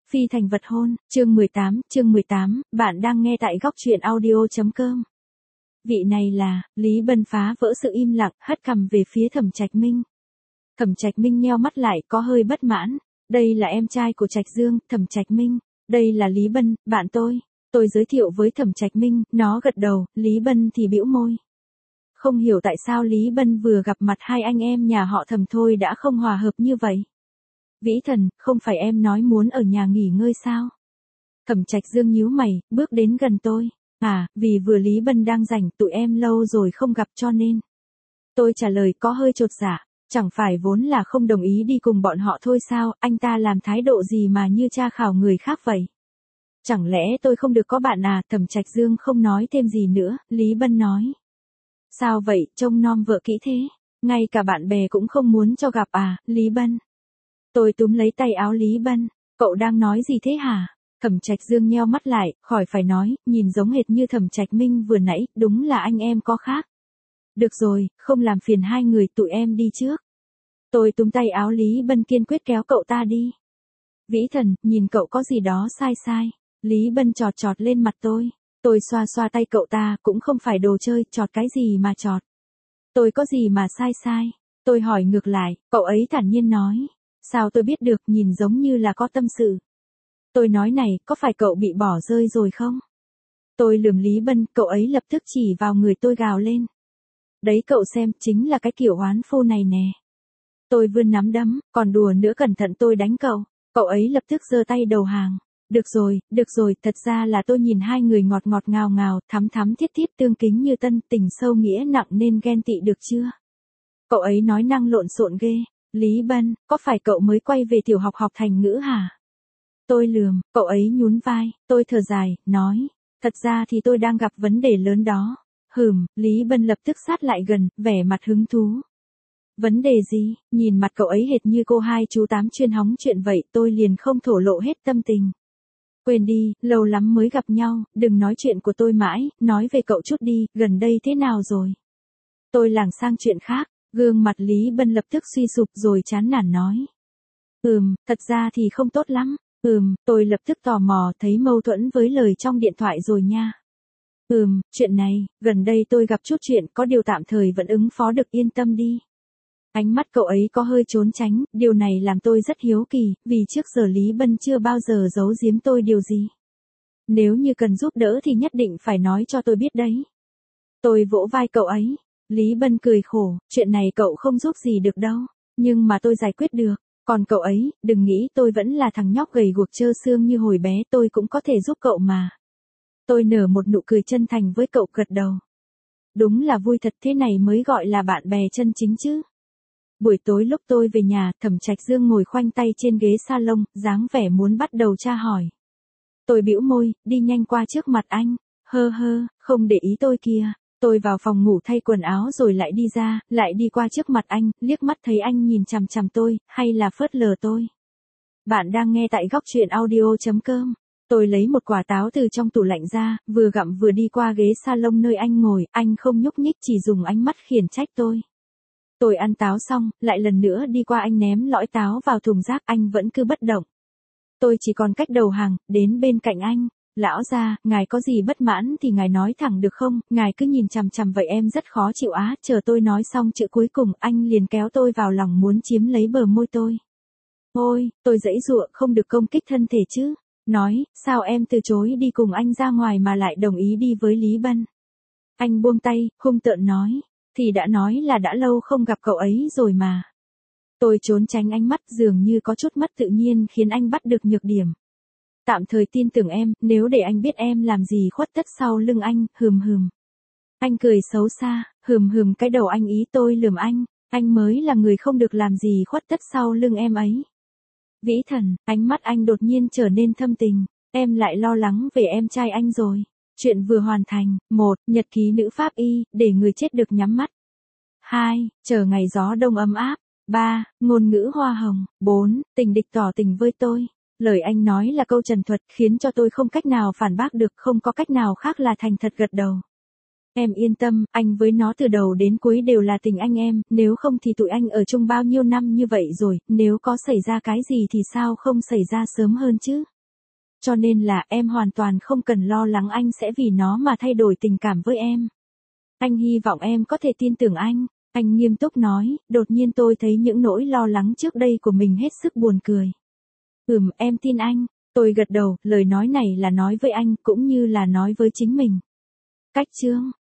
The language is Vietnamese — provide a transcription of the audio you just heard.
Phi thành vật hôn, chương 18, bạn đang nghe tại góc truyện audio.com. Vị này là, Lý Bân phá vỡ sự im lặng, hất cằm về phía Thẩm Trạch Minh. Thẩm Trạch Minh nheo mắt lại, có hơi bất mãn. Đây là em trai của Trạch Dương, Thẩm Trạch Minh. Đây là Lý Bân, bạn tôi. Tôi giới thiệu với Thẩm Trạch Minh, nó gật đầu, Lý Bân thì bĩu môi. Không hiểu tại sao Lý Bân vừa gặp mặt hai anh em nhà họ Thẩm thôi đã không hòa hợp như vậy. Vĩ Thần, không phải em nói muốn ở nhà nghỉ ngơi sao? Thẩm Trạch Dương nhíu mày, bước đến gần tôi. Vì vừa Lý Bân đang rảnh, tụi em lâu rồi không gặp cho nên. Tôi trả lời có hơi chột dạ, chẳng phải vốn là không đồng ý đi cùng bọn họ thôi sao, anh ta làm thái độ gì mà như tra khảo người khác vậy? Chẳng lẽ tôi không được có bạn à? Thẩm Trạch Dương không nói thêm gì nữa, Lý Bân nói. Sao vậy, trông nom vợ kỹ thế? Ngay cả bạn bè cũng không muốn cho gặp à, Lý Bân? Tôi túm lấy tay áo Lý Bân, cậu đang nói gì thế hả? Thẩm Trạch Dương nheo mắt lại, khỏi phải nói, nhìn giống hệt như Thẩm Trạch Minh vừa nãy, đúng là anh em có khác. Được rồi, không làm phiền hai người, tụi em đi trước. Tôi túm tay áo Lý Bân kiên quyết kéo cậu ta đi. Vĩ Thần, nhìn cậu có gì đó sai sai. Lý Bân chọt chọt lên mặt tôi. Tôi xoa xoa tay cậu ta, cũng không phải đồ chơi, chọt cái gì mà chọt. Tôi có gì mà sai sai? Tôi hỏi ngược lại, cậu ấy thản nhiên nói. Sao tôi biết được, nhìn giống như là có tâm sự. Tôi nói này, có phải cậu bị bỏ rơi rồi không? Tôi lườm Lý Bân, cậu ấy lập tức chỉ vào người tôi gào lên. Đấy cậu xem, chính là cái kiểu oán phu này nè. Tôi vươn nắm đấm, còn đùa nữa cẩn thận tôi đánh cậu. Cậu ấy lập tức giơ tay đầu hàng. Được rồi, thật ra là tôi nhìn hai người ngọt ngọt ngào ngào, thắm thắm thiết thiết tương kính như tân, tình sâu nghĩa nặng nên ghen tị được chưa? Cậu ấy nói năng lộn xộn ghê. Lý Bân, có phải cậu mới quay về tiểu học học thành ngữ hả? Tôi lườm, cậu ấy nhún vai, tôi thở dài, nói, thật ra thì tôi đang gặp vấn đề lớn đó. Lý Bân lập tức sát lại gần, vẻ mặt hứng thú. Vấn đề gì? Nhìn mặt cậu ấy hệt như cô hai chú tám chuyên hóng chuyện vậy, tôi liền không thổ lộ hết tâm tình. Quên đi, lâu lắm mới gặp nhau, đừng nói chuyện của tôi mãi, nói về cậu chút đi, gần đây thế nào rồi? Tôi lảng sang chuyện khác. Gương mặt Lý Bân lập tức suy sụp rồi chán nản nói. Thật ra thì không tốt lắm. Tôi lập tức tò mò thấy mâu thuẫn với lời trong điện thoại rồi nha. Chuyện này, gần đây tôi gặp chút chuyện có điều tạm thời vẫn ứng phó được yên tâm đi. Ánh mắt cậu ấy có hơi trốn tránh, điều này làm tôi rất hiếu kỳ, vì trước giờ Lý Bân chưa bao giờ giấu giếm tôi điều gì. Nếu như cần giúp đỡ thì nhất định phải nói cho tôi biết đấy. Tôi vỗ vai cậu ấy. Lý Bân cười khổ, chuyện này cậu không giúp gì được đâu, nhưng mà tôi giải quyết được, còn cậu ấy, đừng nghĩ tôi vẫn là thằng nhóc gầy guộc trơ xương như hồi bé, tôi cũng có thể giúp cậu mà. Tôi nở một nụ cười chân thành với cậu, gật đầu. Đúng là vui thật, thế này mới gọi là bạn bè chân chính chứ. Buổi tối lúc tôi về nhà, Thẩm Trạch Dương ngồi khoanh tay trên ghế salon, dáng vẻ muốn bắt đầu tra hỏi. Tôi bĩu môi, đi nhanh qua trước mặt anh, không để ý tôi kìa. Tôi vào phòng ngủ thay quần áo rồi lại đi ra, lại đi qua trước mặt anh, liếc mắt thấy anh nhìn chằm chằm tôi, hay là phớt lờ tôi. Bạn đang nghe tại góc truyện audio.com. Tôi lấy một quả táo từ trong tủ lạnh ra, vừa gặm vừa đi qua ghế salon nơi anh ngồi, anh không nhúc nhích chỉ dùng ánh mắt khiển trách tôi. Tôi ăn táo xong, lại lần nữa đi qua anh ném lõi táo vào thùng rác, anh vẫn cứ bất động. Tôi chỉ còn cách đầu hàng, đến bên cạnh anh. Lão gia, ngài có gì bất mãn thì ngài nói thẳng được không, ngài cứ nhìn chằm chằm vậy em rất khó chịu á, chờ tôi nói xong chữ cuối cùng, anh liền kéo tôi vào lòng muốn chiếm lấy bờ môi tôi. Ôi, tôi giãy giụa, không được công kích thân thể chứ. Nói, sao em từ chối đi cùng anh ra ngoài mà lại đồng ý đi với Lý Bân? Anh buông tay, hung tợn nói, thì đã nói là đã lâu không gặp cậu ấy rồi mà. Tôi trốn tránh ánh mắt dường như có chút mất tự nhiên khiến anh bắt được nhược điểm. Tạm thời tin tưởng em, nếu để anh biết em làm gì khuất tất sau lưng anh, Anh cười xấu xa, cái đầu anh ý. Tôi lườm anh mới là người không được làm gì khuất tất sau lưng em ấy. Vĩ Thần, ánh mắt anh đột nhiên trở nên thâm tình, em lại lo lắng về em trai anh rồi. Chuyện vừa hoàn thành. 1. Nhật ký nữ pháp y, để người chết được nhắm mắt. 2. Chờ ngày gió đông ấm áp. 3. Ngôn ngữ hoa hồng. 4. Tình địch tỏ tình với tôi. Lời anh nói là câu trần thuật, khiến cho tôi không cách nào phản bác được, không có cách nào khác là thành thật gật đầu. Em yên tâm, anh với nó từ đầu đến cuối đều là tình anh em, nếu không thì tụi anh ở chung bao nhiêu năm như vậy rồi, nếu có xảy ra cái gì thì sao không xảy ra sớm hơn chứ. Cho nên là em hoàn toàn không cần lo lắng anh sẽ vì nó mà thay đổi tình cảm với em. Anh hy vọng em có thể tin tưởng anh. Anh nghiêm túc nói, đột nhiên tôi thấy những nỗi lo lắng trước đây của mình hết sức buồn cười. Em tin anh. Tôi gật đầu, lời nói này là nói với anh cũng như là nói với chính mình. Cách chương